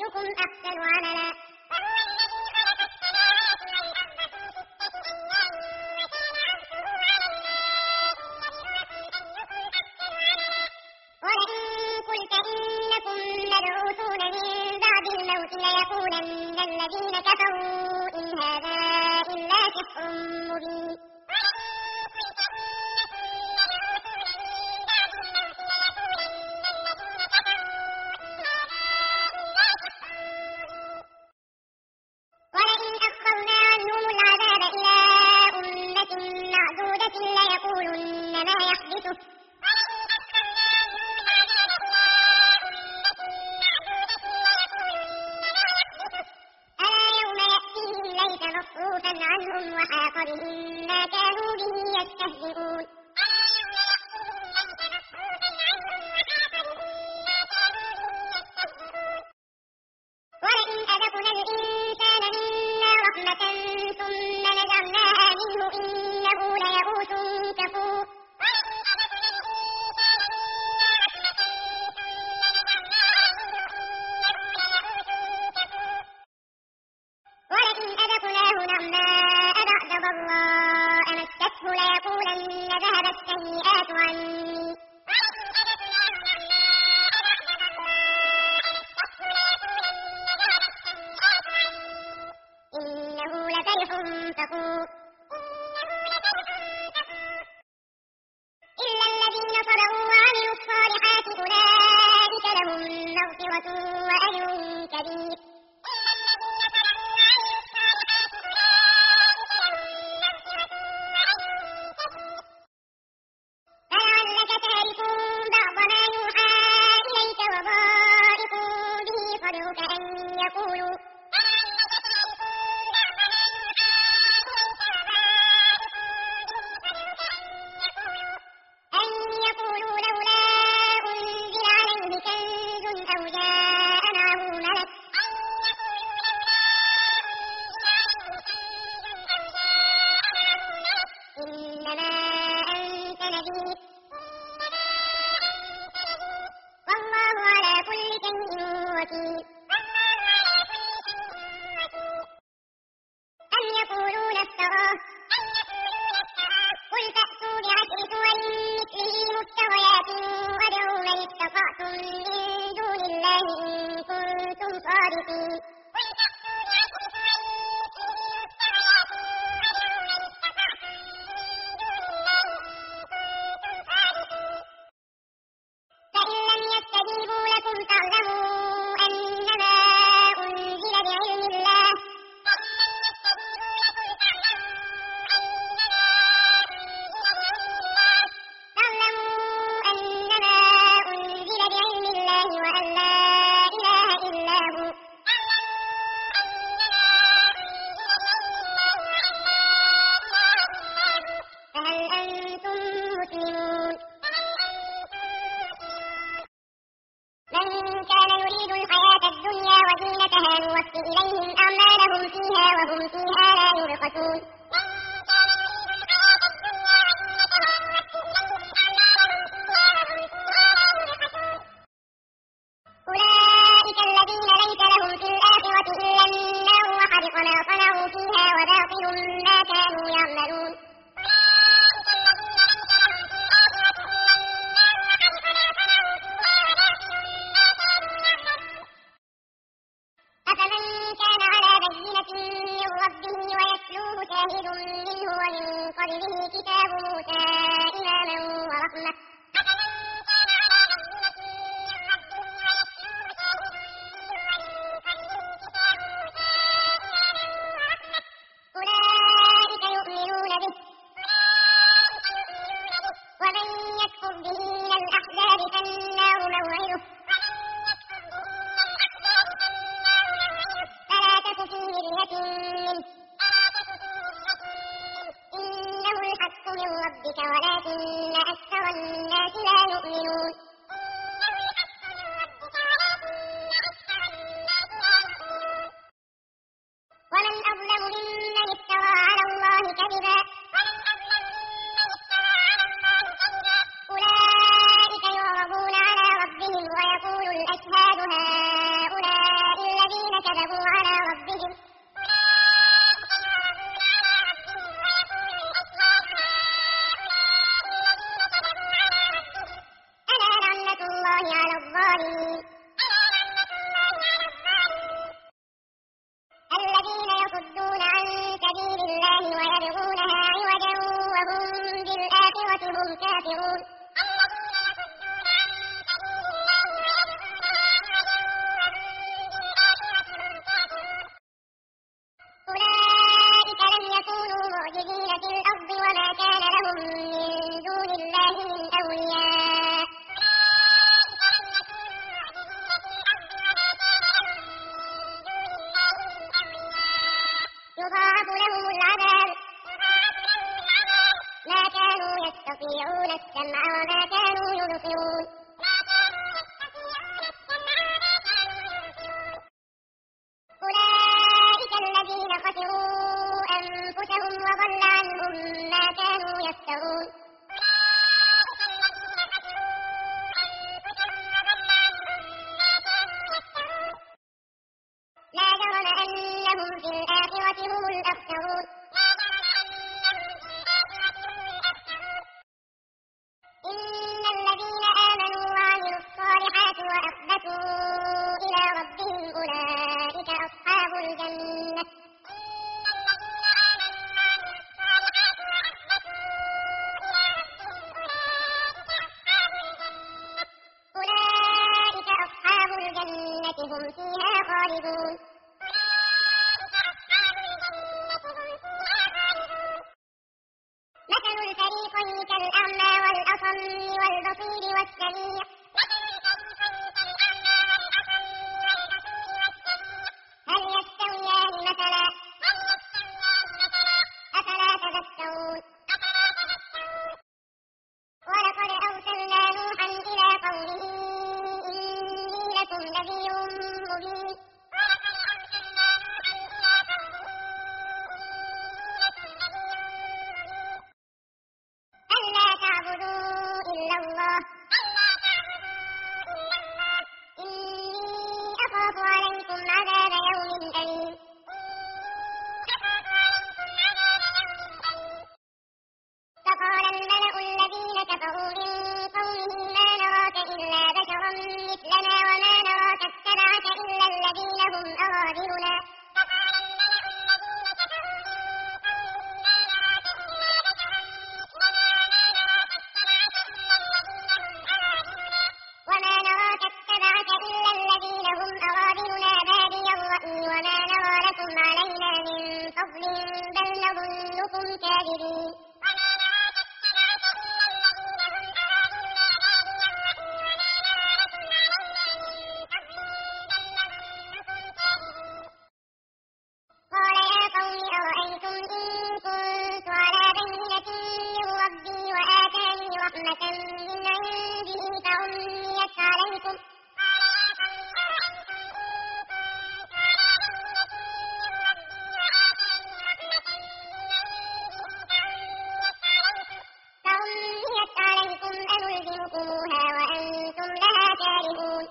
أيكم أحسن عملا ولئن قلت إنكم مبعوثون من بعد الموت ليقولن الذين كفروا إن هذا إلا سحر مبين ولئن أخرنا عنهم العذاب إلى أمة معدودة ليقولن ما يحدثه ألا يوم يأتيهم ليس مصروفا عنهم وحاق بهم ما كانوا به يستهزئون ولئن أذقنا الإنسان منا رحمة ثم نزعناها منه إنه ليئوس كفور ولئن أذقناه نعماء بعد ضراء مسته ليقولن ذهب السيئات عني إنه لفرح فخور إلا الذين صبروا وعملوا الصالحات أولئك لهم مغفرة وأجر كبير فلعلك تارك بعض ما يوحى إليك وضائق به صدرك أن يقولوا لولا أنزل عليه كنز أو جاء معه ملك إنما أنت نذير والله على كل شيء وكيل أم يقولون افتراه قل فأتوا بعشر سور مثله مفتريات وادعوا من استطعتم من دون الله إن كنتم صادقين فإن لم يستجيبوا لكم فاعلموا أنما أنزل بعلم الله وأن لا إله إلا هو فهل أنتم مسلمون من كان يريد الحياة الدنيا وزينتها نوفي إليهم أعمالهم فيها وهم فيها لا يبخسون أولئك الذين ليس لهم في الآخرة إلا النار وحبط ما صنعوا فيها وباطل ما كانوا يعملون أفمن كان على بينة من ربه ويتلوه شاهد منه ومن قبله كتاب موسى إماما ورحمة أولئك يؤمنون به ومن يكفر به من الأحزاب فالنار موعده فلا تك في مرية منه إنه الحق من ربك ولكن أكثر وهم كافرون أولئك لم يكونوا معجزين في الأرض وما كان لهم من دون الله من أولياء يضاعف لهم العذاب ما كانوا يستطيعون السمع وما كانوا يبصرون أولئك الذين خسروا أنفسهم وضل عنهم ما كانوا يفترون لا جرم أنهم في الآخرة هم الأخسرون إن الذين آمنوا وعملوا الصالحات وأخبتوا إلى ربهم أولئك أصحاب الجنة أولئك أصحاب الجنة هم فيها خالدون مثل الفريقين كالأعمى والأصم والبصير والسميع هل يستويان مثلا أفلا تذكرون ولقد أرسلنا نوحا إلى قومه إني لكم نذير مبين ألا تعبدوا إلا الله إني أخاف عليكم عذاب يوم أليم فقال الملأ الذين كفروا من قومه ما نراك إلا بشرا مثلنا وما نراك اتبعك إلا الذين هم أراذلنا بادي الرأي وما نرى لكم علينا من فضل بل نظنكم كاذبين قال يا قوم أرأيتم إن كنت على بينة من ربي وآتاني رحمة من عنده فعميت عليكم أنلزمكموها وأنتم لها كارهون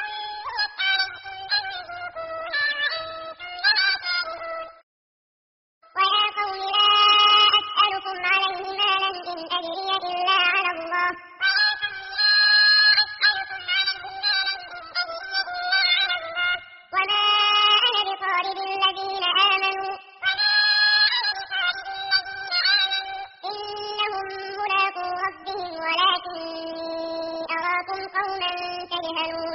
ويا قوم لا أسألكم عليه مالا إن أجري إلا على الله وما أنا بطارد الذين آمنوا إنهم ملاقو ربهم ولكني أراكم قوما تجهلون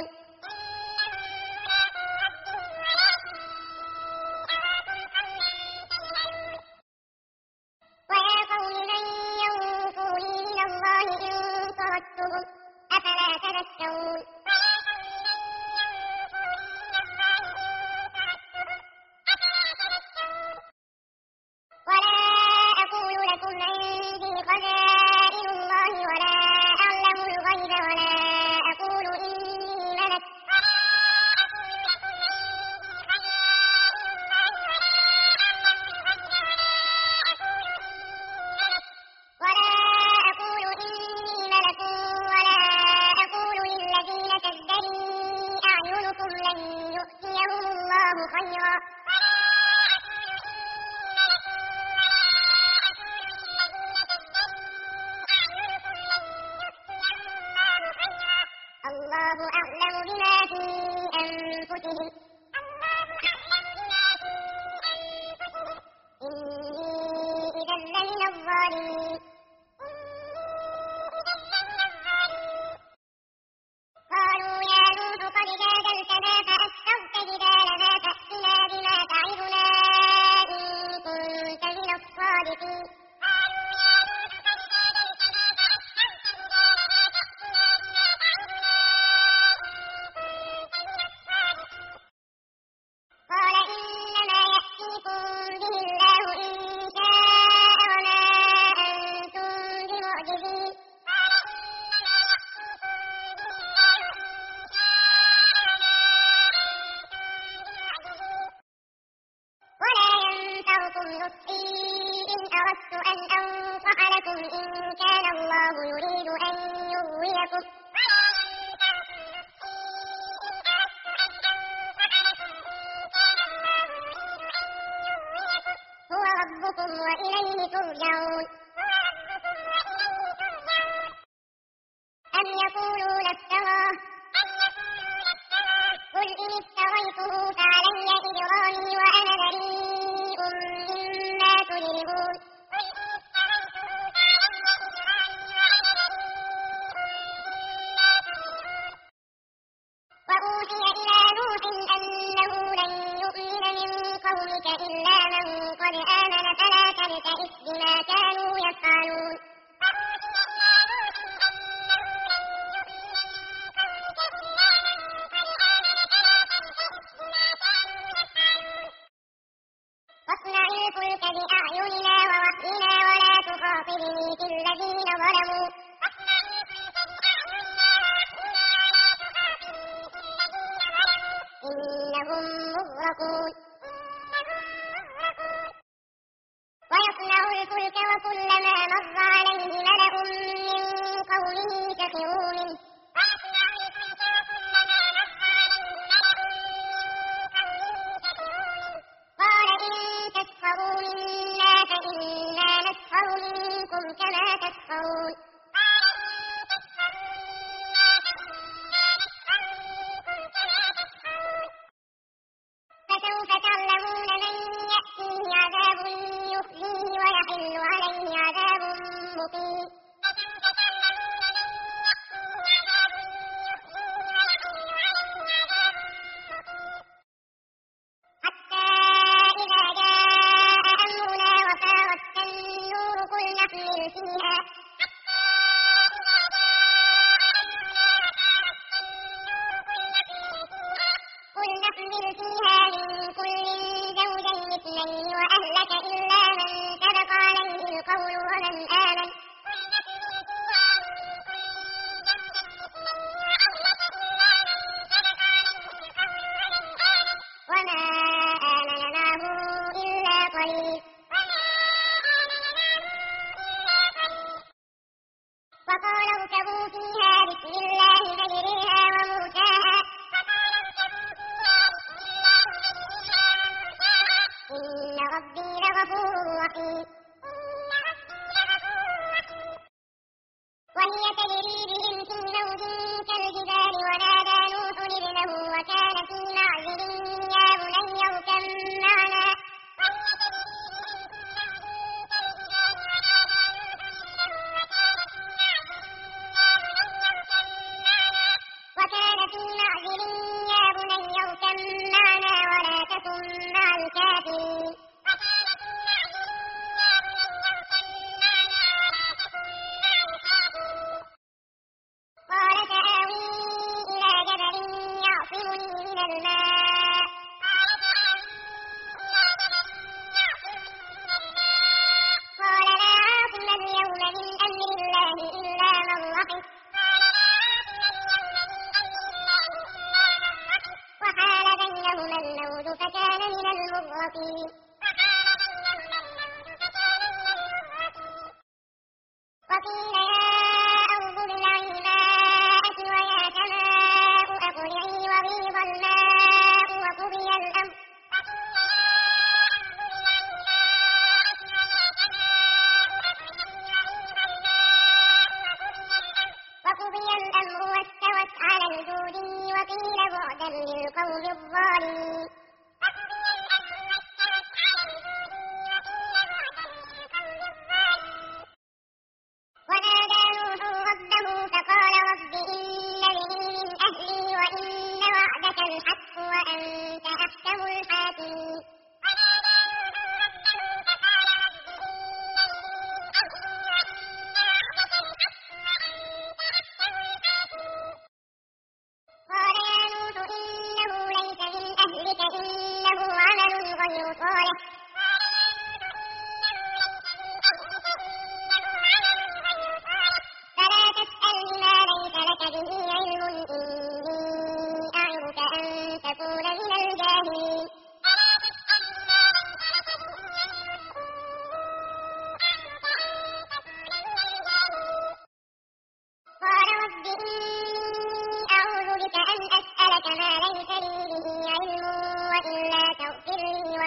ويا قوم من ينصرني من الله إن طردتهم أفلا تذكرون ولا أقول لكم عندي خزائن الله ولا أعلم الغيب ولا أقول إني ملك ولا أقول للذين تزدري أعينكم لن يؤتيهم الله خيرا الله أعلم بما في أنفسهم إني إذا لمن الظالمين نصحي إن أردت أن أنصح لكم إن كان الله يريد أن يغويكم هو ربكم وإليه ترجعون أم يقولون افتراه قل إن افتريته فعلي إجرامي وأنا بريء مما تجرمون وأوحي إلى نوح أنه لن يؤمن من قومك إلا من قد آمن فلا تبتئس بما كانوا يفعلون واصنع الفلك بأعيننا ووحينا ولا تخاطبني في الذين ظلموا إنهم مغرقون ويصنع الفلك وكلما مر عليه ملأ من قومه سخروا منه قال إن تسخروا منا فإنا نسخر منكم كما تسخرون فسوف تعلمون من يأتيه عذاب يخزيه ويحل عليه عذاب مقيم حتى إذا جاء أمرنا وفارت النور قل نحمل فيها من كل زوجين اثنين وأهلك إلا من سبق عليه القول ومن آمن وما آمن معه إلا قليل وقال اركبوا فيها بسم الله مجريها ومرساها إن ربي لغفور رحيم وهي تجري بهم في موج كالجبال ونادى نوح ابنه وكان في معزل يا بني اركب معنا ولا تكن مع الكافرين قال سآوي إلى جبل يعصمني من الماء قال لا عاصم اليوم من أمر الله إلا من رحم وحال بينهما الموج فكان من المغرقين وقيل يا أرض ابلعي ماءك ويا سماء أقلعي وغيض الماء وقضي الأمر واستوت على الجود وقيل بعدا للقوم الظالمين ونادى نوح ربه فقال رب إن ابني من أهلي وإن وعدك الحق وأنت أحكم الحاكمين قال يا نوح إنه ليس من أهلك إنه عمل غير صالح فلا تسألني ما ليس لك به علم إني أعظك أن تكون من الجاهلين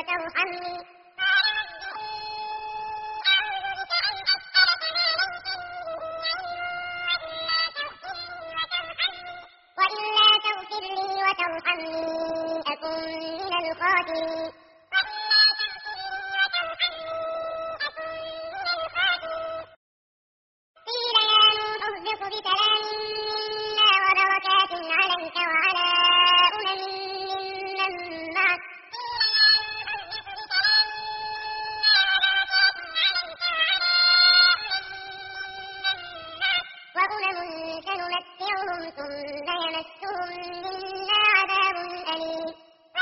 وترحمني وإلا تغفر لي وترحمني أكن من الخاسرين قيل يا نوح اهبط بسلام منا وبركات عليك وعلى ممن معك سنمتعهم ثم يمسهم منا عذاب أليم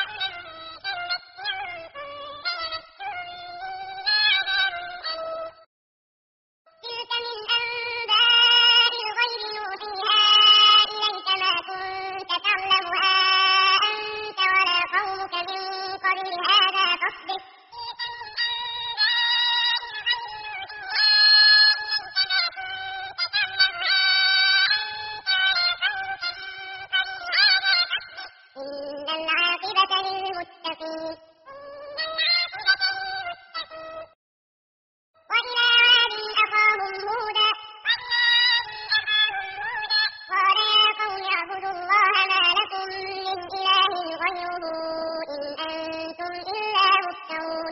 تلك من أنباء الغيب نوحيها إليك ما كنت تعلمها أنت ولا قومك من قبل هذا فاصبر إن العاقبة للمتقين وإلى عاد أخاهم هودا قال يا قوم اعبدوا الله ما لكم من إله غيره إن أنتم إلا مفترون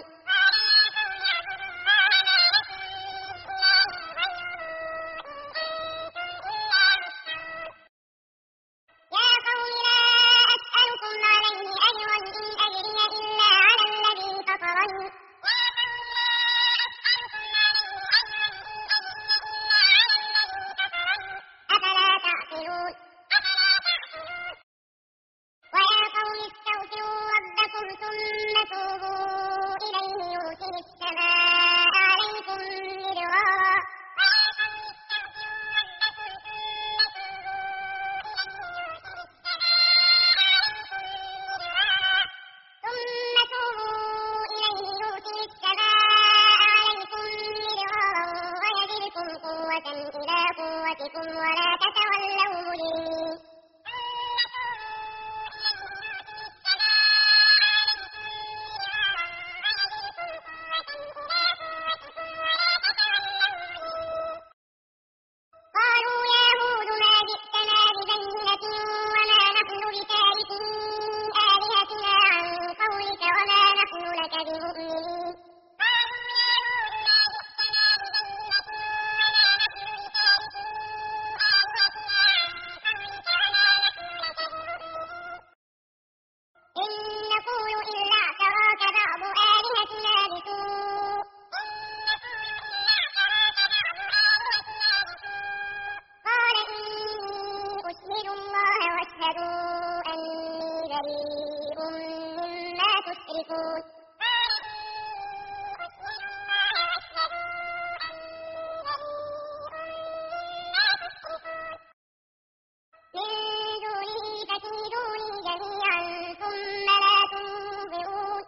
يا قوم لا أسألكم عليه أجرا إن أجري إلا على الذي فطرني أفلا تعقلون ويا قوم استغفروا ربكم ثم توبوا إليه يرسل السماء عليكم مدرارا ويزدكم قوة إلى قوتكم ولا تتولوا مجرمين قالوا يا هود ما جئتنا ببينة وما نحن بتاركي آلهتنا عن قولك وما نحن لك بمؤمنين إن نقول إلا اعتراك بعض آلهتنا بسوء قال إني أشهد الله واشهدوا أني بريء مما تشركون من دونه فكيدوني جميعا ثم لا تنظرون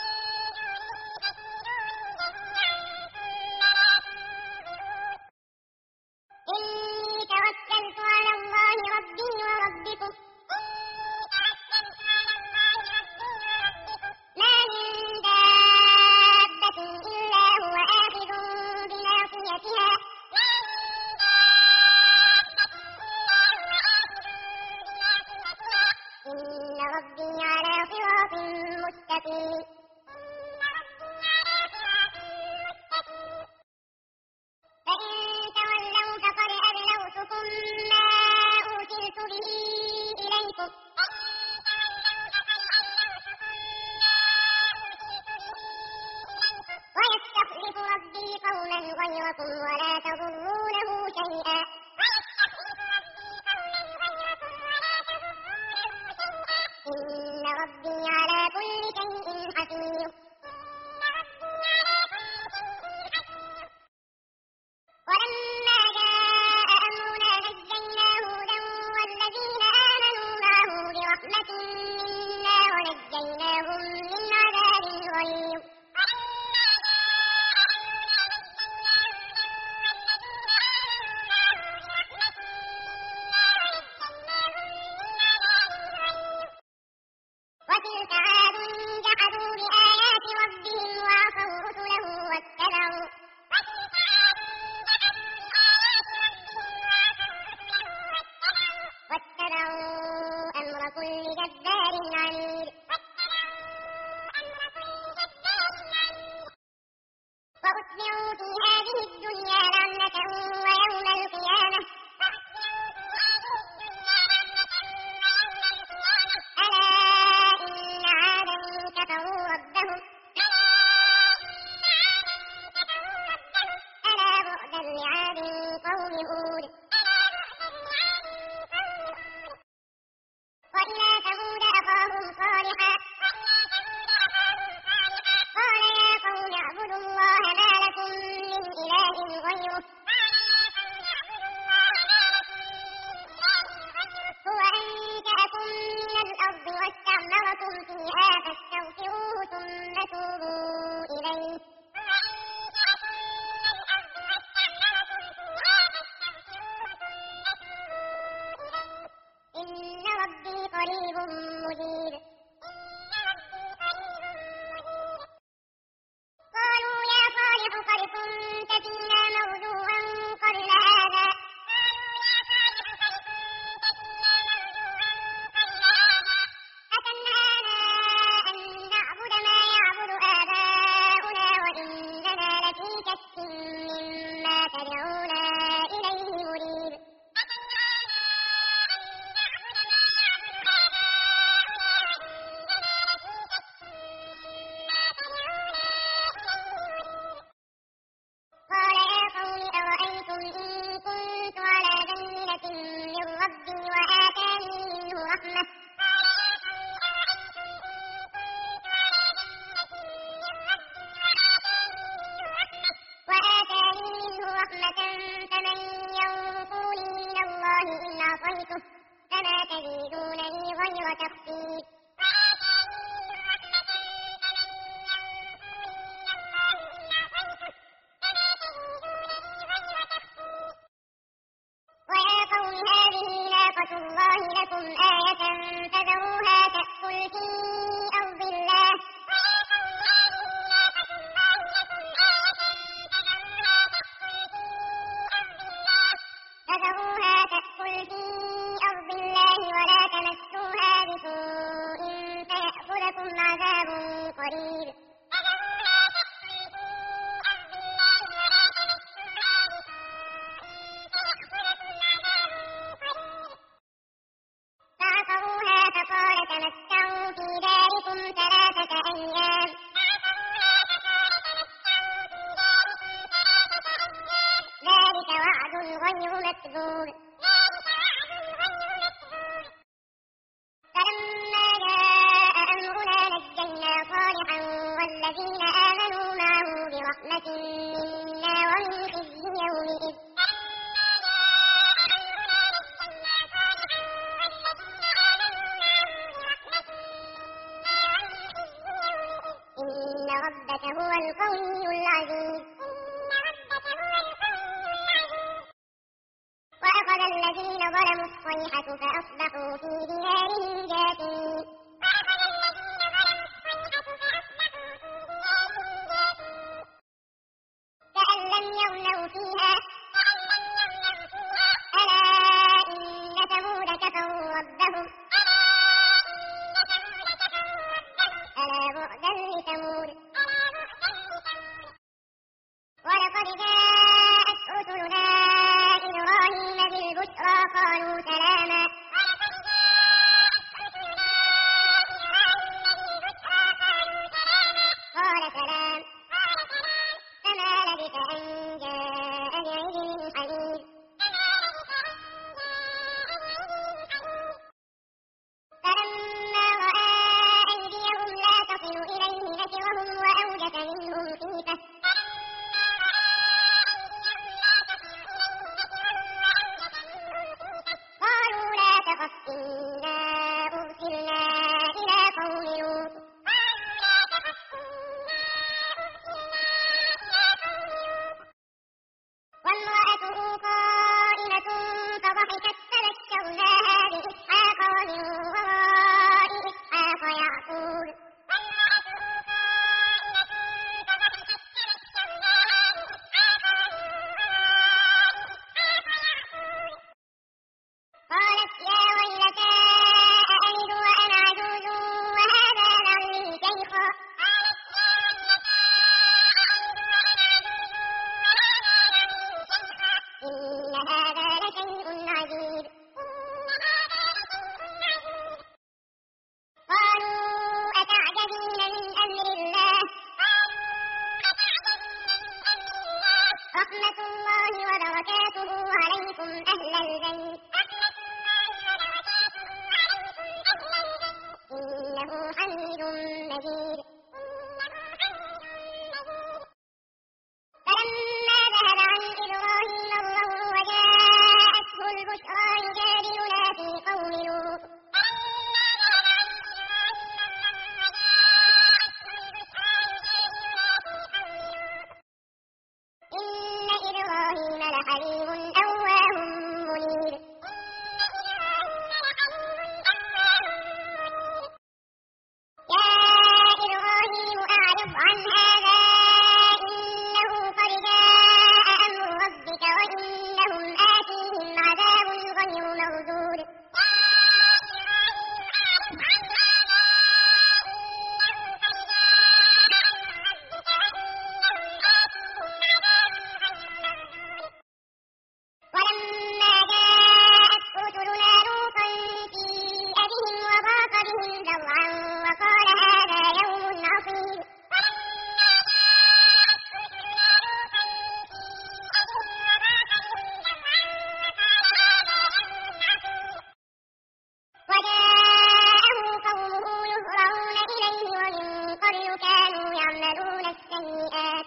إني توكلت على الله ربي وربكم ما من دابة إلا هو آخذ بناصيتها إن ربي على صراط مستقيم فإن تولوا فقد أبلغتكم ما أرسلت به إليكم ويستخلف ربي قوما غيركم ولا تضرونه شيئا إن ربي على كل شيء حفيظ ولما جاء أمرنا نجينا هودا والذين آمنوا معه برحمة منا ونجيناهم من عذاب غليظ وتلك عاد وأتبعوا في هذه الدنيا لعنة ويوم القيامة ألا إن عادا كفروا ربهم ألا بعدا لعاد قوم هود وإلى ثمود أخاهم صالحا قال يا قوم اعبدوا الله ما لكم من إله غيره هو أنشأكم من الأرض واستعمركم فيها فاستغفروه ثم توبوا إليه إن ربي قريب مجيب قالوا يا صالح قد كنت فينا مرجوا قبل هذا أتنهانا أن نعبد ما يعبد آباؤنا وإننا لفي شك مما تدعونا إليه مريب قال يا قوم أرأيتم إن كنت على بينة من ربي وآتاني منه رحمة فمن ينصرني من الله إن عصيته فما تزيدونني غير تخسير ويا قوم هذه ناقة الله لكم آية فذروها تأكل في أرض الله ولا تمسوها بسوء فيأخذكم عذاب قريب فعقروها فقال تمتعوا في داركم 3 أيام ذلك وعد غير مكذوب فلما جاء أمرنا نجينا صالحا والذين آمنوا معه برحمة منا ومن خزي يومئذ إن ربك هو القوي العزيز وأخذ الذين ظلموا الصيحة فأصبحوا في ديارهم جاثمين كأن لم يغنوا فيها ألا إن ثمود كفروا ربهم ألا بعدا لثمود ولقد جاءت رسلنا إبراهيم بالبشرى قالوا سلاما قال سلام فما لبث أن جاء بعجل حنيذ فلما رأى أيديهم لا تصل إليه نكرهم مجيد فلما ذهب عن إبراهيم الروع وجاءته البشرى يجادلنا في قوم لوط إن إبراهيم لحليم أواه منيب يا إبراهيم أعرض عن هذا إنه قد جاء أمر ربك وإنهم آتيهم عذاب غير مردود ولما جاءت رسلنا لوطا سيء بهم وضاق بهم ذرعا وقال هذا يوم عصيب وجاءه قومه يهرعون إليه ومن قبل كانوا يعملون السيئات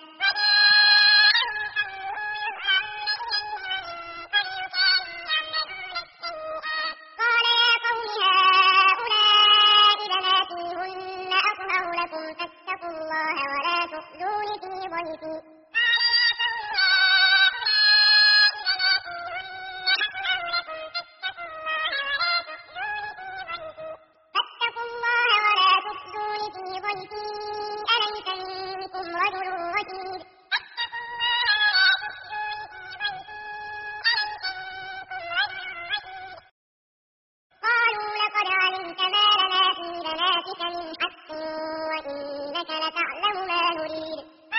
قال يا قوم هؤلاء بناتي هن أطهر لكم فاتقوا الله ولا تخزون في ضيفي أليس منكم رجل رشيد قالوا لقد علمت ما لنا في بناتك من حق وإنك لتعلم ما نريد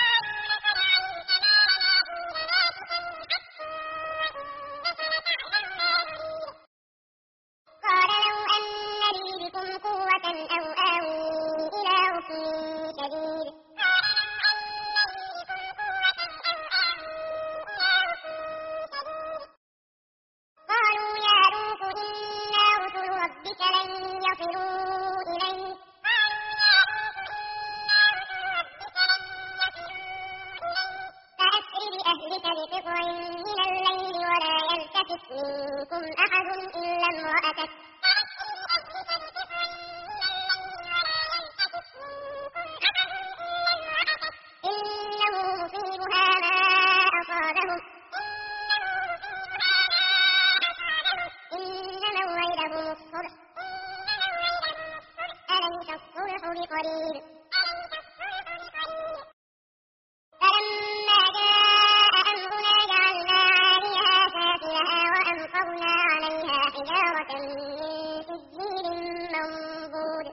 قال لو أن لي بكم قوة أو آوي إلى ركن شديد قالوا يا لوط إنا رسل ربك لن يصلوا إليك فأسر بأهلك بقطع من الليل ولا يلتفت منكم أحد إلا امرأتك إنه مصيبها ما أصابهم إن موعدهم الصبح أليس الصبح بقريب فلما جاء أمرنا جعلنا عاليها سافلها وأمطرنا عليها حجارة من سجيل منضود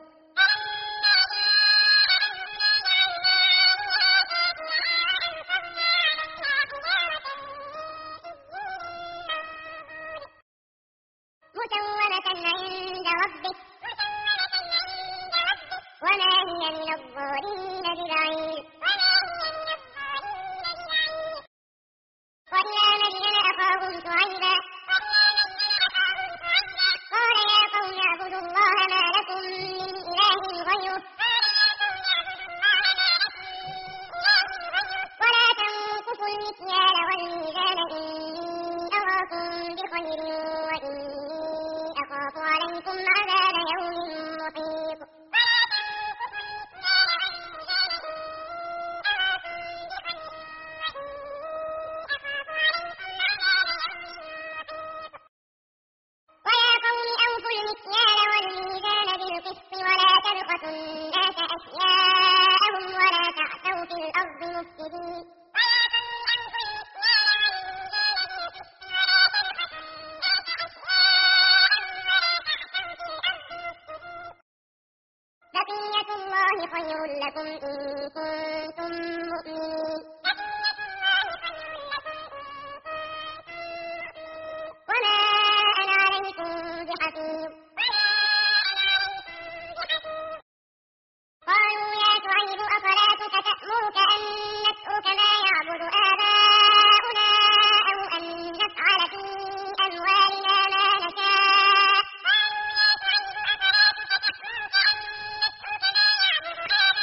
مسومة عند ربك وما هي من الظالمين ببعيد وإلى مدين أخاهم شعيبا قال يا قوم اعبدوا الله ما لكم من إله غيره ولا تنقصوا المكيال والميزان إني أراكم بخير وإني أخاف عليكم عذاب يوم محيط ويا قوم أوفوا المكيال والميزان بالقسط ولا تبخسوا الناس أشياءهم ولا تعثوا في الأرض مفسدين بقية الله خير لكم إن كنتم مؤمنين وما أنا عليكم بحفيظ قالوا يا شعيب أصلاتك تأمرك أن نترك ما يعبد آباؤنا أو أن نفعل في أموالنا ما نشاء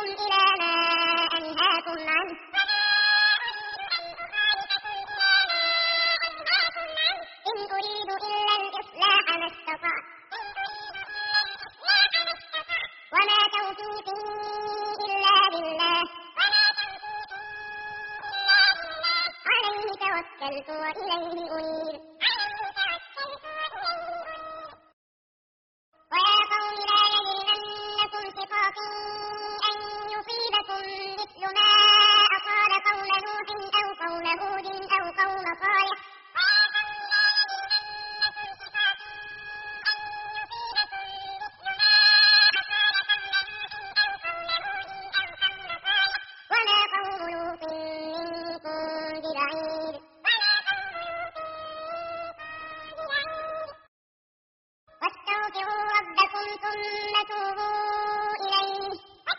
إلى ما أنهاكم عنه إن أريد إلا الإصلاح ما استطعت وما توفيقي إلا بالله عليه توكلت وإليه أنيب ويا قوم لا يجرمنكم شقاقي أن يصيبكم مثل ما أصاب قوم نوح أو قوم هود أو قوم صالح وما قوم لوط منكم ببعيد واستغفروا ربكم ثم توبوا إليه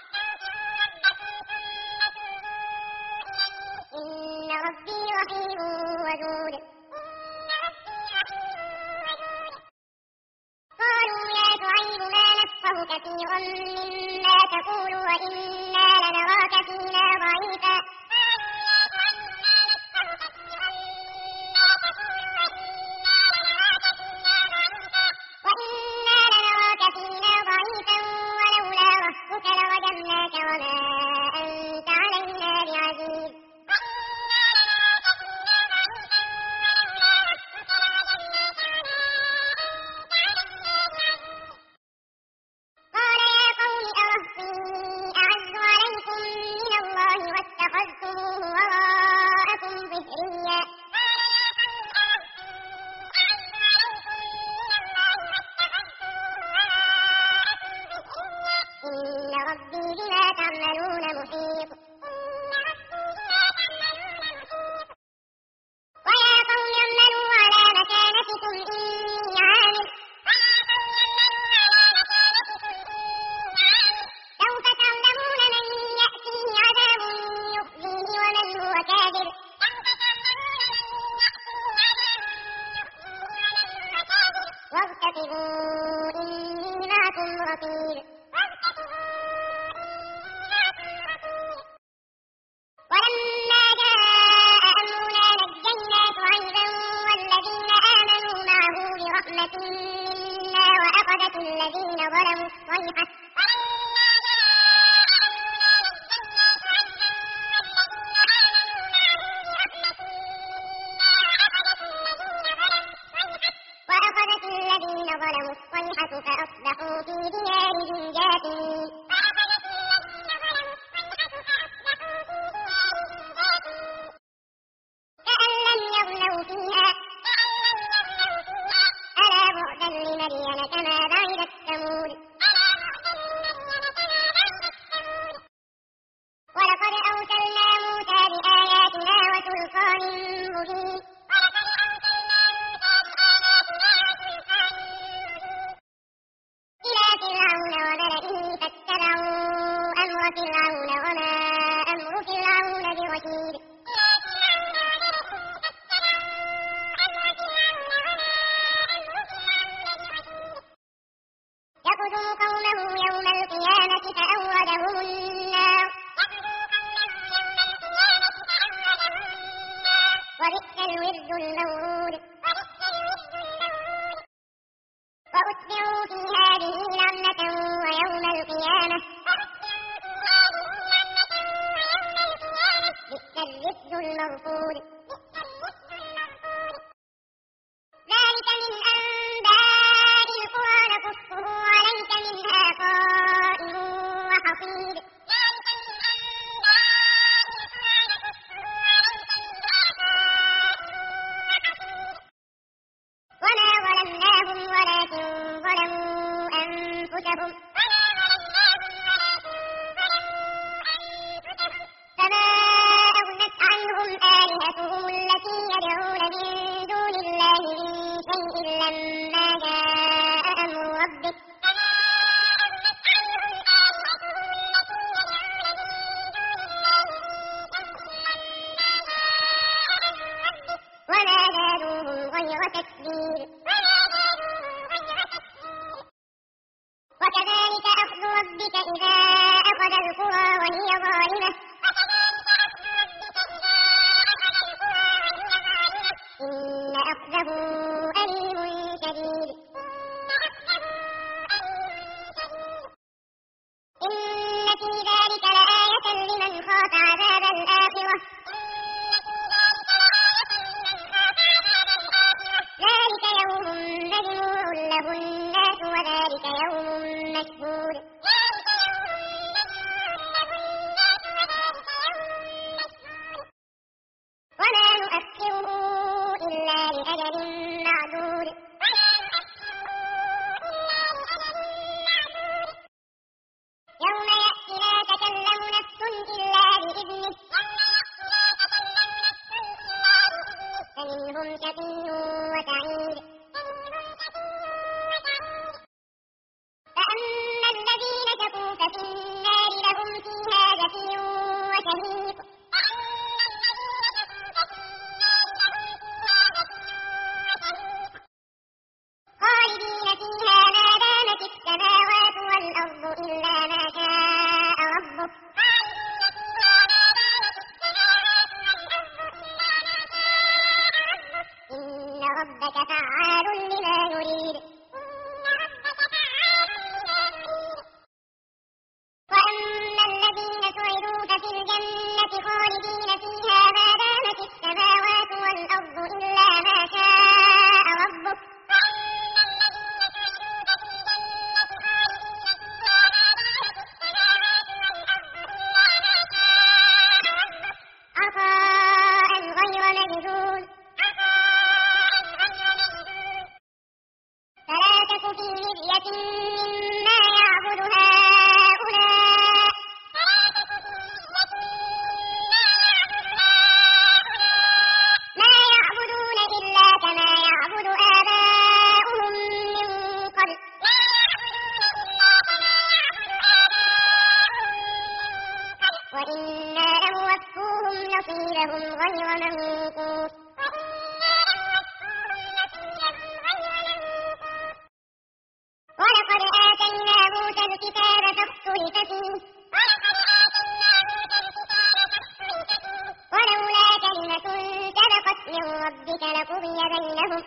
إن ربي رحيم ودود قالوا يا شعيب ما نفقه كثيرا مما تقول وإنا لنراك فينا ضعيفا ولولا رهطك لرجمناك وما أنت علينا بعزيز قال يا قوم أرهطي أعز عليكم من الله واتخذتموه وراءكم ظهريا إن ربي بما تعملون محيط ويا قوم اعملوا على مكانتكم إني عامل سوف تعلمون من يأتيه عذاب يخزيه ومن هو كاذب وارتقبوا إني معكم رقيب ولما جاء أمرنا نجينا شعيبا والذين آمنوا معه برحمة منا وأخذت الذين ظلموا الصيحة فأصبحوا في ديارهم جاثمين كأن لم يغنوا فيها ألا بعدا لمدين كما بعدت ثمود ولقد أرسلنا موسى بآياتنا وسلطان مبين إلى فرعون وملئه فاتبعوا أمر فرعون وما أمر فرعون برشيد يقدم قومه يوم القيامة فأوردهم النار وبئس الورد المورود وأتبعوا في هذه لعنة ويوم القيامة بئس الرفد المرفود ذلك من أنباء القرى نقصه عليك منها قائم وحصيد وما ظلمناهم ولكن ظلموا أنفسهم فما أغنت عنهم آلهتهم إن في ذلك لآية لمن خاف عذاب الآخرة. ذلك يوم مجموع له الناس وذلك يوم مشهود. وما نؤخره إلا لأجل معدود. يوم يأتي لا تكلم نفس إلا بإذنه فمنهم شقي وسعيد. فأما الذين شقوا ففي النار لهم فيها زفير وشهيق. خالدين فيها ما دامت السماوات والأرض إلا ما شاء ربك. إن ربك فعال لما يريد. وأما الذين سعدوا ففي الجنة خالدين فيها ما دامت السماوات والأرض إلا ما شاء ربك. عطاء غير مجذوذ. فلا تك في مرية مما يعبد هؤلاء. ما يعبدون إلا كما يعبد آباؤهم من قبل. وإنا لموفوهم نصيبهم غير منقوص. ولقد آتينا موسى الكتاب فاختلف فيه ولولا كلمة سبقت من ربك لقضي بينهم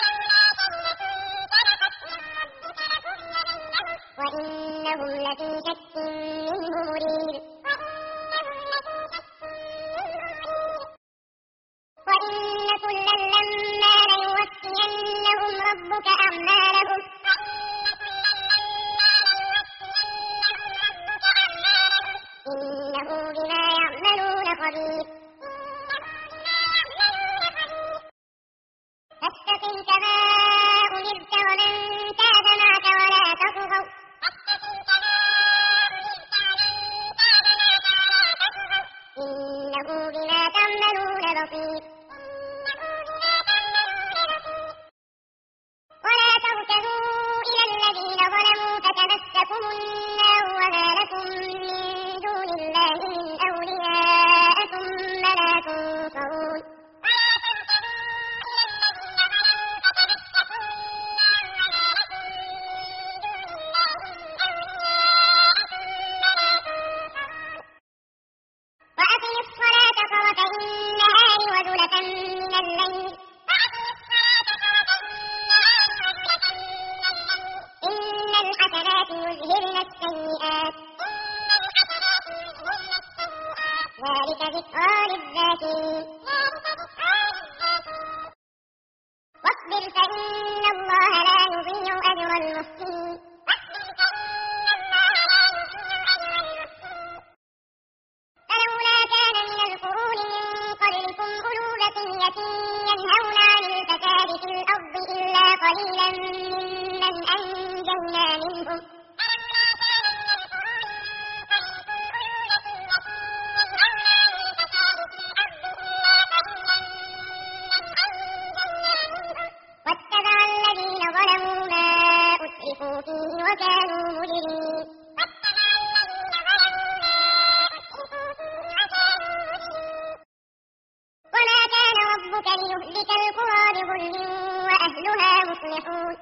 وإنهم لفي شك منه مريب. وإن كلا لما ليوفينهم ربك أعمالهم إنه بما يعملون خبير. فاستقم كما أمرت ومن تاب معك ولا تطغوا إنه بما تعملون بصير. ولا تركنوا إلى الذين ظلموا فتمسكم النار وما لكم من دون الله من أولياء ثم لا تنصرون. وأقم الصلاة طرفي النهار وزلفا من الليل إن الحسنات يذهبن السيئات ذلك ذكرى للذاكرين. واصبر فإن الله لا يضيع أجر المحسنين. فلولا كان من القرون من قبلكم أولو بقية ينهون عن الفساد في الأرض إلا قليلا ممن أنجينا منهم واتبع الذين ظلموا ما أترفوا فيه وكانوا مجرمين. وما كان ربك ليهلك القرى بظلم وأهلها مصلحون.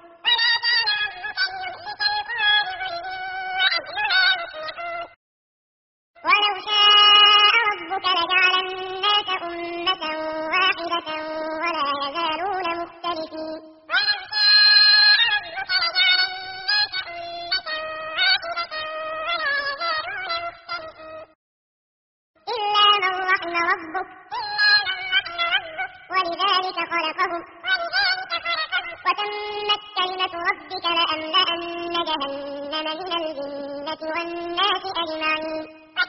ولو شاء ربك لجعل الناس أمة واحدة ولا يزالون مختلفين. ربك ولذلك خلقهم وتمت كلمة ربك لأملأن جهنم من الجنة والناس أجمعين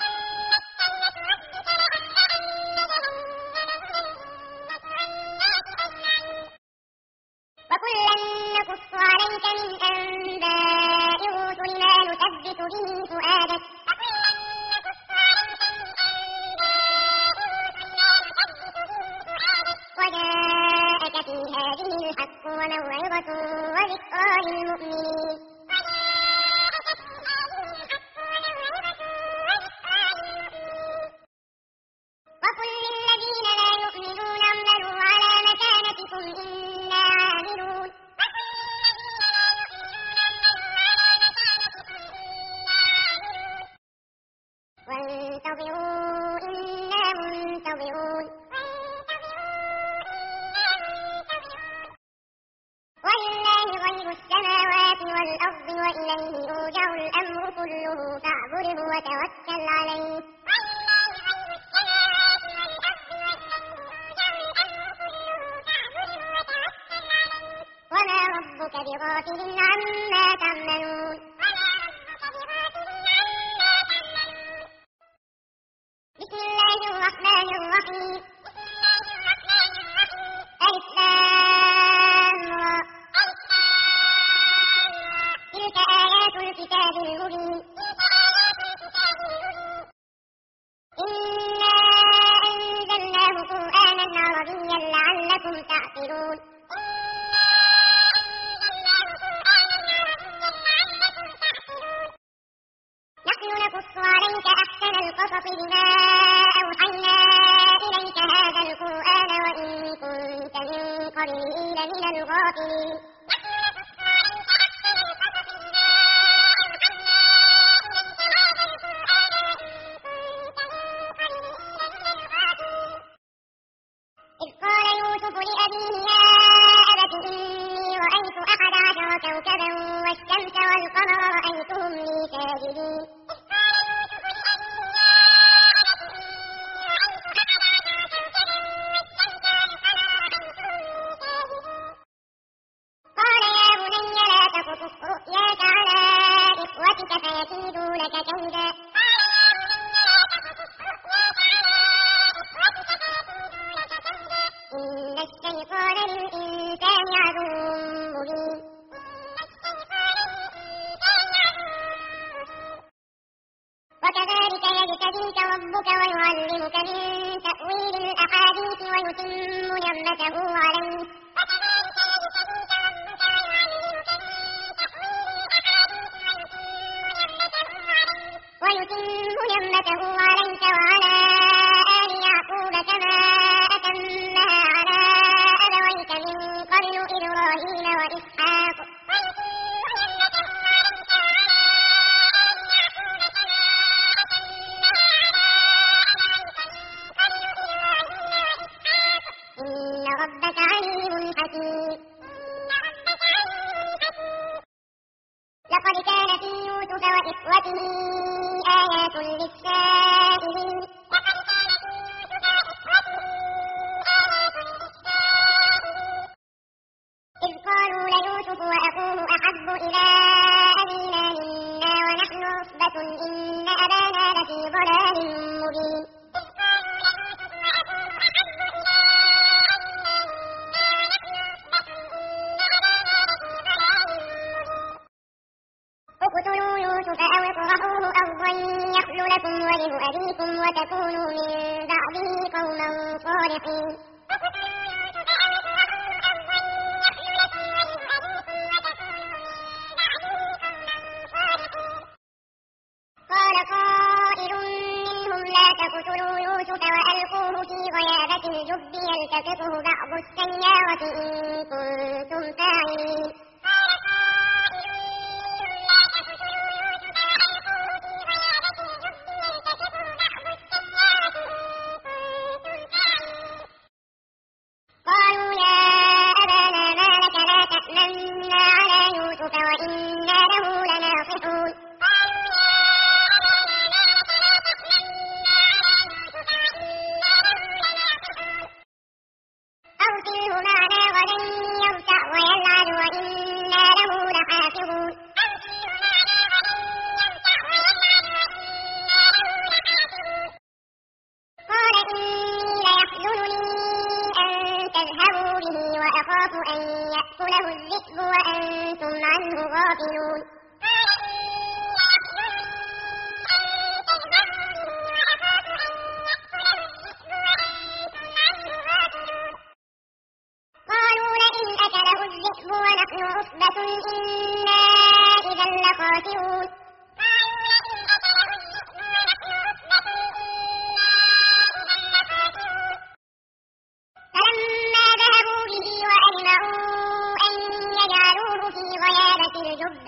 وكلا نقص عليك من أنباء الرسل ما نثبت به فؤادك وجاءك في هذه الحق وموعظة وذكرى للمؤمنين وقل للذين لا يؤمنون اعملوا على مكانتكم إنا عاملون وانتظروا إنا منتظرون ولله غيب السماوات والأرض وإليه يرجع الأمر كله فاعبده وتوكل عليه وما ربك بغافل عما تعملون بسم الله الرحمن الرحيم ألف لام را تلك آيات الكتاب المبين إنا أنزلناه قرآنا عربيا لعلكم تعقلون نحن نقص عليك أحسن القصص بما أوحينا إليك هذا القرآن وإن كنت من قبله لمن الغافلين إذ قال يوسف لأبيه يا أبت إني رأيت 11 كوكبا والشمس والقمر رأيتهم لي ساجدين قال يا بني لا تقصص رؤياك على إخوتك فيكيدوا لك كيدا إن الشيطان للإنسان عدو مبين وكذلك يجتبيك ربك ويعلمك من تأويل الأحاديث ويتم نعمته عليك وعلى آل يعقوب كما أتمها على أبويك من قبل إبراهيم وإسحاق إن ربك عليم حكيم لقد كان في يوسف وإخوته آيات للسائلين إذ قالوا ليوسف وأخوه أحب إلى أبينا منا ونحن عصبة إن أبانا لفي ضلال مبين اقتلوا يوسف أو اطرحوه أرضا يخل لكم وجه أبيكم وتكونوا من بعده قوما صالحين قال قائل منهم لا تقتلوا يوسف وألقوه في غيابة الجب يلتقطه بعض السيارة إن كنتم فاعلين قالوا يا أبانا ما لك لا تأمنا على يوسف وإنا له لناصحون أكله الذئب وأنتم عنه غافلون قالوا لئن أكله الذئب ونحن عصبة إنا إذا لخاسرون فلما ذهبوا به وأجمعوا أن يجعلوه في غيابة الجب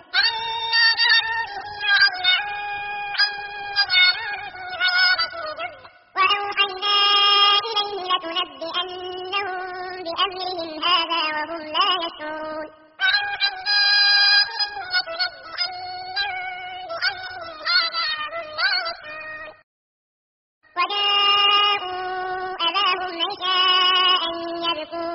وأوحينا إليه لتنبئنهم بأمرهم هذا وهم لا يشعرون وجاءوا أباهم عشاء يبكون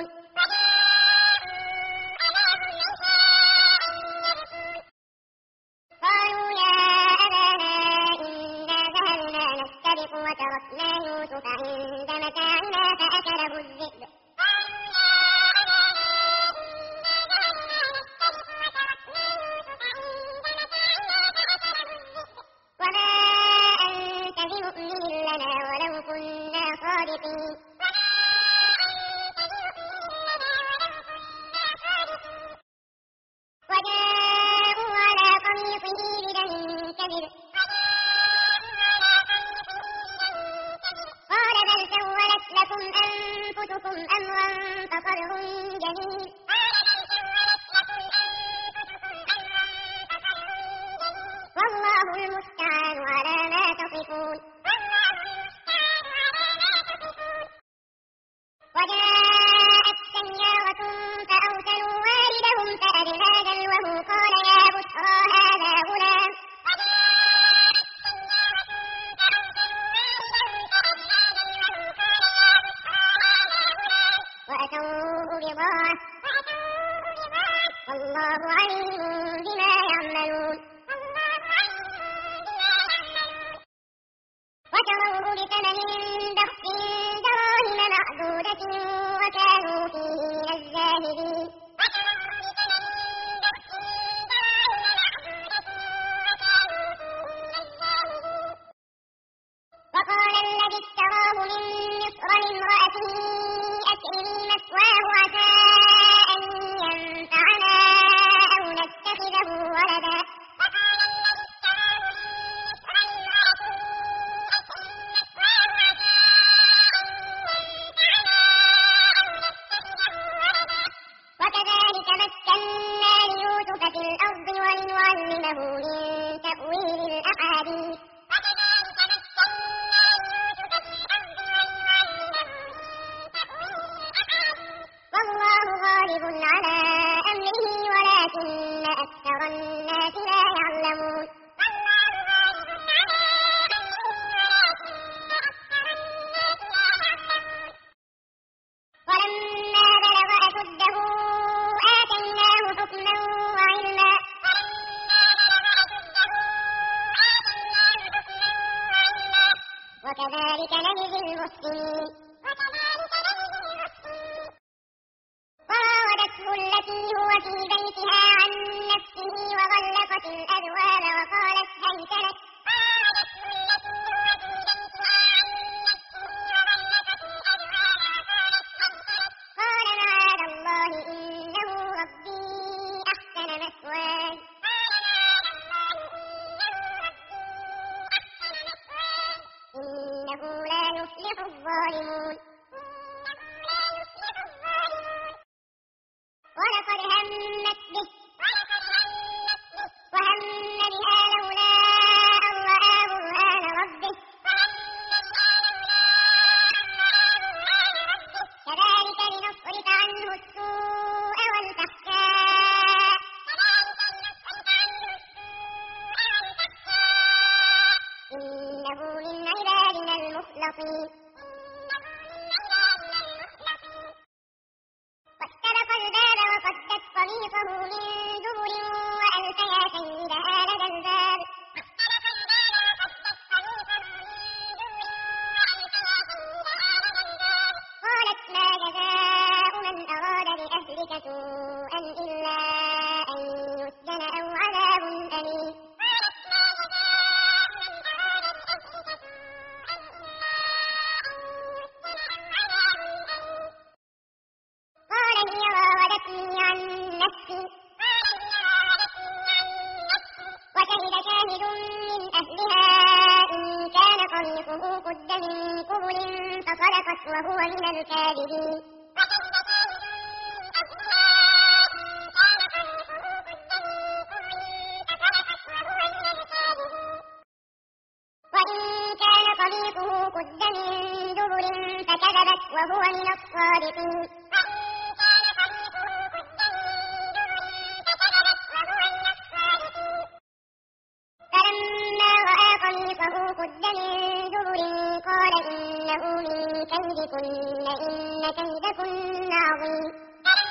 قالوا يا أبانا إنا ذهبنا نستبق وتركنا يوسف عند متاعنا فأكله الذئب وما أنت بمؤمن لنا ولو كنا صادقين وجاءوا على قميصه بدم كذب قال بل سولت لكم أنفسكم أمرا فصبر جميل والله المستعان على ما تصفون وجاءت سيارة فأرسلوا والدهم فأدلى دلوه قال يا بشرى هذا غلام وأتوه بضاعة والله عليم بما يعملون وشروه بثمن بخس دراهم معدودة وكانوا فيه من الزاهدين وقال الذي اشتراه من مصر لامرأته أكرمي مثواه عسى أن ينفعنا أو نتخذه ولدا وكذلك مكنا ليوسف في الأرض ولنعلمه من تأويل الأحاديث والله غالب على أمره ولكن أكثر الناس لا يعلمون ولما بلغ أشده آتيناه حكما وعلما وكذلك نجزي المحسنين وراودته التي هو في بيتها عن نفسه وغلقت الأبواب وقالت هيت لك قال معاذ الله إنه ربي أحسن مثواي إنه لا يفلح الظالمون ولقد همت به وهم بها لولا أن رأى برهان ربه كذلك لنصرف عنه السوء والفحشاء إنه من عبادنا المخلصين واستبق الباب وقدت قميصه من دبر وألف يا سيدها لدى الباب قالت ما جزاء من أراد بأهلك سوءا إلا قميصه قد من قبل فصدقت وهو من الكاذبين. وإن كان قميصه قد من دبر فكذبت وهو من الصادقين. فلما رأى قميصه قد من دبر قال إنه من كيدكن إن كيدكن عظيم.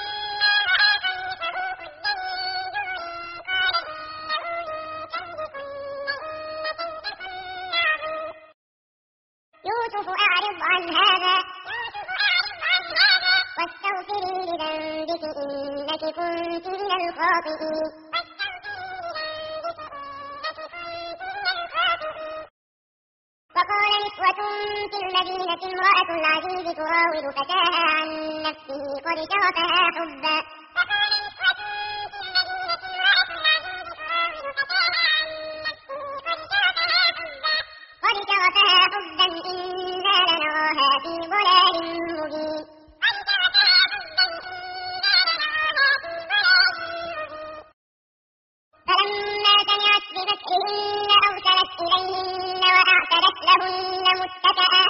يوسف أعرض عن هذا واستغفري لذنبك إنك كنت من الخاطئين. وقال نسوة في المدينة امرأة العزيز تراود فتاها عن نفسه قد شغفها حبا. إنا لنراها في ضلال مبين. فلما سمعت بمكرهن أرسلت إليهن وأعتدت لهن متكئا.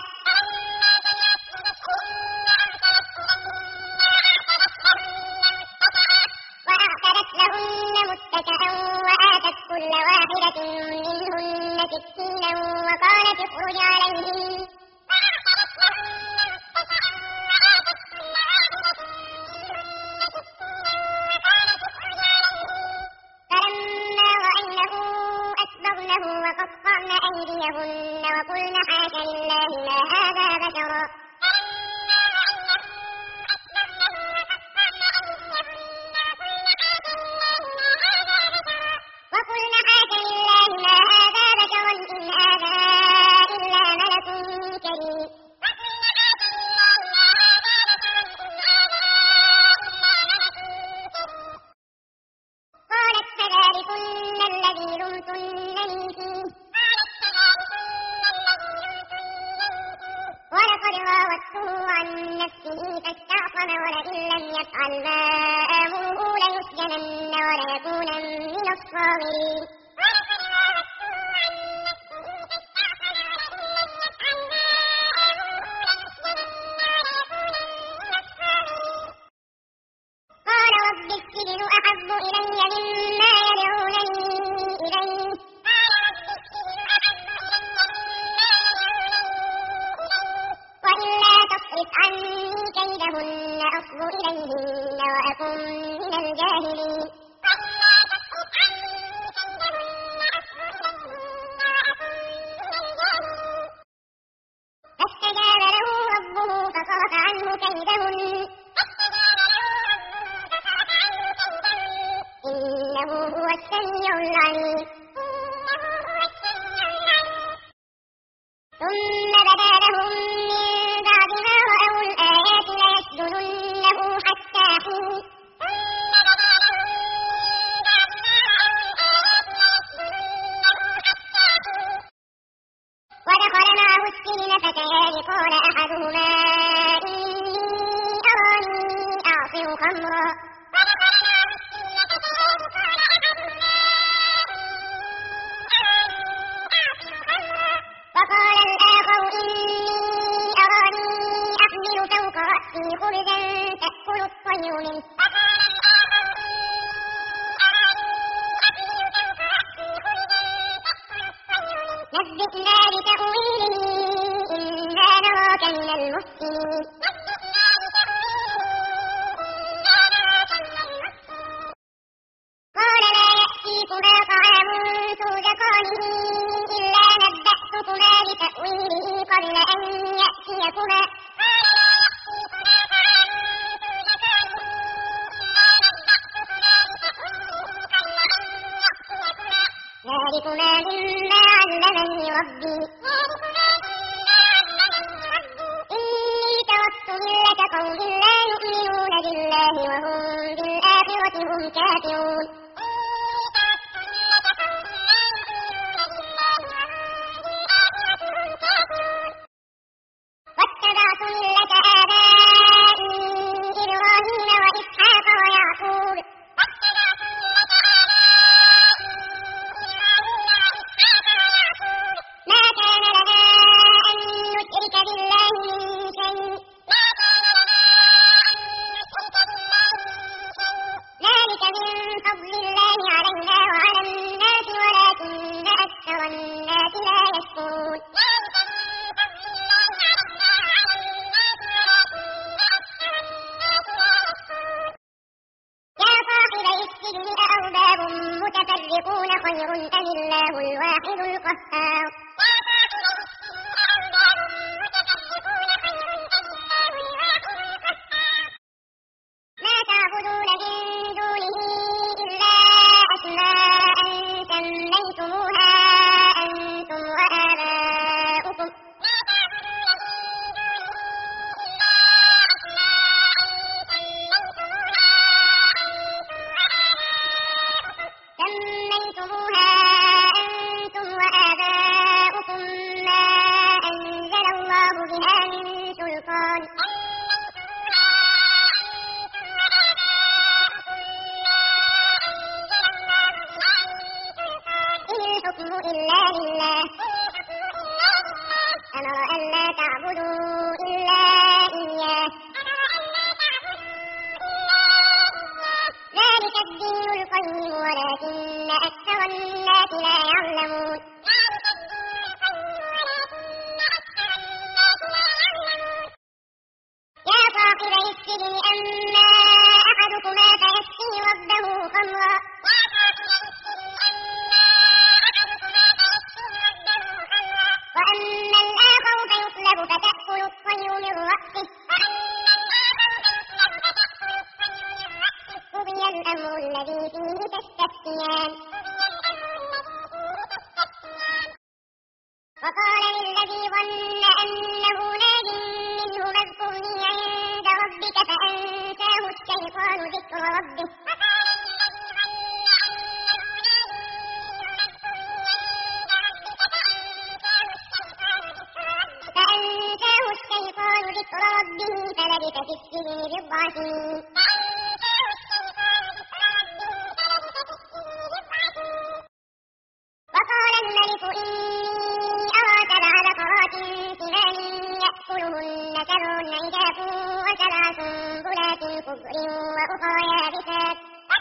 وآتت كل واحدة منهن سكينا وقالت اخرج عليهم. فلما رأينه أكبرنه وقطعن أيديهن وقلن حاش لله ما هذا بشرا. إن هذا إلا ملك كريم. قالت فذلكن الذي لمتنني فيه ولقد راودته عن نفسه فاستعصم ولئن لم يفعل ما آمره ليسجنن وليكونن من الصاغرين. السجن أحب إلي مما يدعونني إليه وإلا تصرف عني كيدهن أصب إليهن وأكن من الجاهلين. فاستجاب له ربه فصرف عنه كيدهن إنه هو السميع العليم. ثم بدا لهم من بعد ما رأوا الآيات ليسجننه حتى حين. ودخل معه السجن فتيان قال أحدهما إني أراني أعصر خمرا وقال الآخر إني أراني أحمل فوق رأسي خبزا تأكل الطير منه نبئنا بتأويله إنا نراك من المحسنين. قال لا يأتيكما طعام ترزقانه إلا نبأتكما بتأويله قبل أن يأتيكما ذلكما مما علمني ربي إني تركت ملة قوم لا يؤمنون بالله وهم بالآخرة هم كافرون. فتأكل الطير من رأسه قضي الأمر الذي فيه تستفتيان وقال للذي ظن أنه ناج منه اذكرني عند ربك فأنساه الشيطان ذكر ربه فلبث في السجن بضع سنين وقال الملك إني أرى 7 بقرات سمان يأكلهن 7 عجاف و7 سنبلات خضر وأخرى يابسات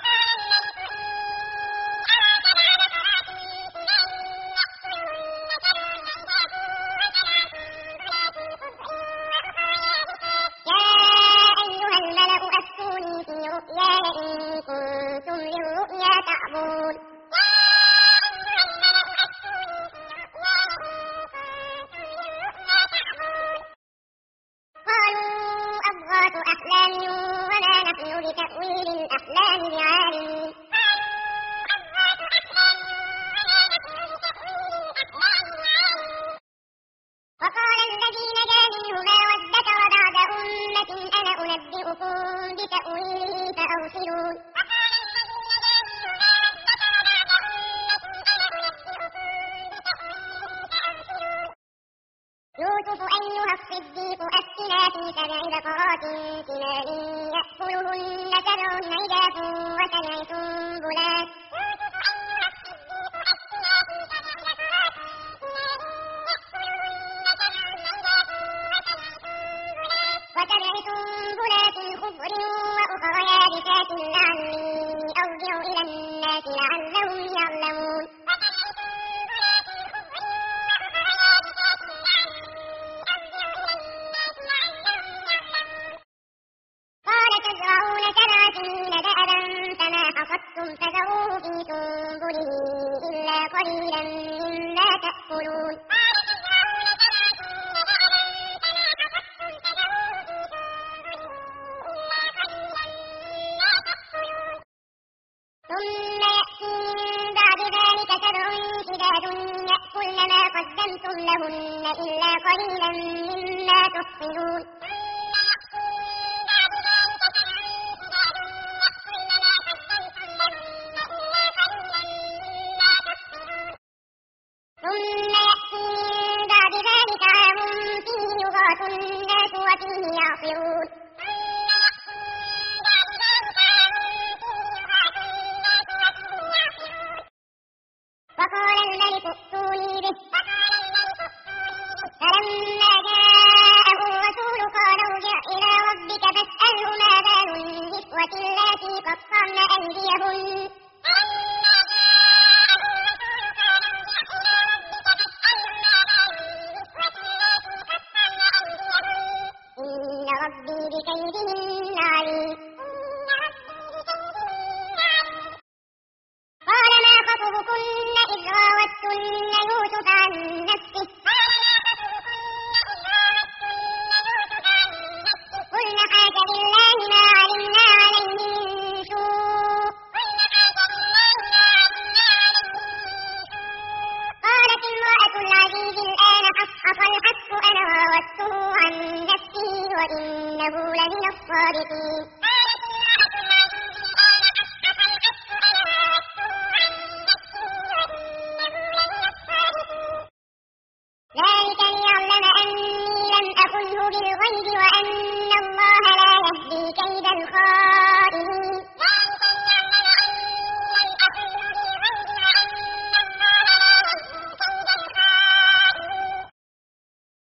إن كنتم للرؤيا تعبون قالوا أضغاث أحلام وما نحن بتأويل الأحلام بعالمين وقال الذي نجا منهما وادكر بعد أمة أنا أنبئكم بتأويله فأرسلون يوسف أيها الصديق أفتنا في 7 بقرات سمان يأكلهن 7 عجاف و7 سنبلات خضر وأخرى يابسات لعلي أرجع إلى الناس لعلهم يعلمون قال تزرعون 7 سنين دأبا فما حصدتم فذروه في سنبله إلا قليلا مما تأكلون ثم يأتي من بعد ذلك 7 شداد يأكلن ما قدمتم لهن إلا قليلا مما تحصنون ثم يأتي من بعد ذلك عام فيه يغاث الناس وفيه يعصرون وقال الملك ائتوني به فلما جاءه الرسول قال ارجع إلى ربك فاسأله ما بال النسوة اللاتي قطعن أيديهن إن ربي بكيدهن عليم قال ما خطبكن إذ راوتن يوسف عن نفسه قلن حاش لله ما علمنا عليه من سوء قالت امرأة العزيز الآن حصحص الحق أنا راودته عن نفسه وإنه لمن الصادقين ذلك ليعلم أني لم أخنه بالغيب وأن الله لا يهدي كيد الخائنين